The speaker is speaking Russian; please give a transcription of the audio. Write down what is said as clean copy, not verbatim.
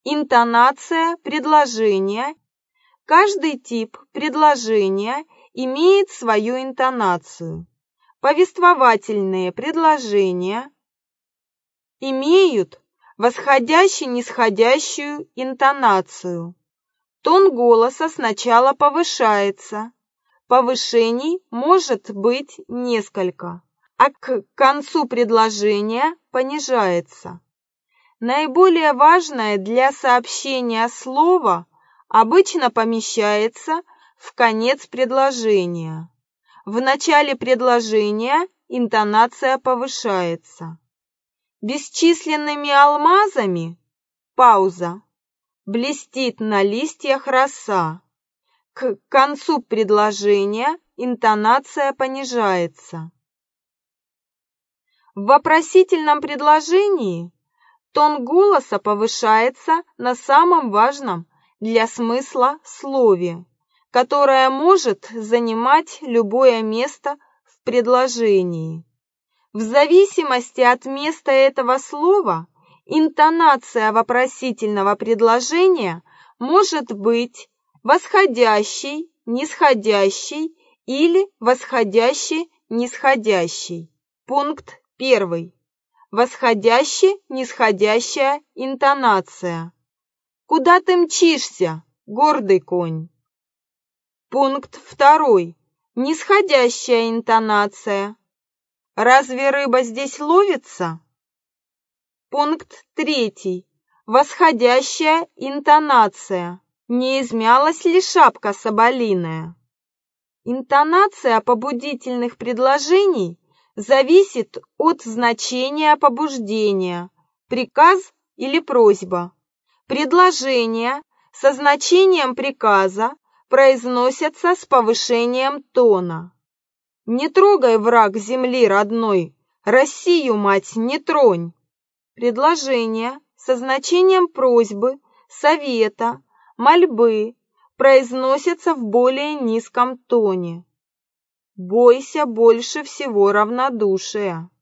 Интонация предложения. Каждый тип предложения имеет свою интонацию. Повествовательные предложения имеют восходяще-нисходящую интонацию. Тон голоса сначала повышается. Повышений может быть несколько, а к концу предложения понижается. Наиболее важное для сообщения слово обычно помещается в конец предложения. В начале предложения интонация повышается. Бесчисленными алмазами пауза. Блестит на листьях роса. К концу предложения интонация понижается. В вопросительном предложении тон голоса повышается на самом важном для смысла слове, которое может занимать любое место в предложении. В зависимости от места этого слова интонация вопросительного предложения может быть восходящей, нисходящей или восходящей-нисходящей. Пункт 1. Восходяще-нисходящая интонация. Куда ты мчишься, гордый конь? Пункт 2. Нисходящая интонация. Разве рыба здесь ловится? Пункт 3. Восходящая интонация. Не измялась ли шапка соболиная? Интонация побудительных предложений зависит от значения побуждения, приказ или просьба. Предложения со значением приказа произносятся с повышением тона. «Не трогай, враг земли родной, Россию, мать, не тронь!» Предложения со значением просьбы, совета, мольбы произносятся в более низком тоне. Бойся больше всего равнодушия.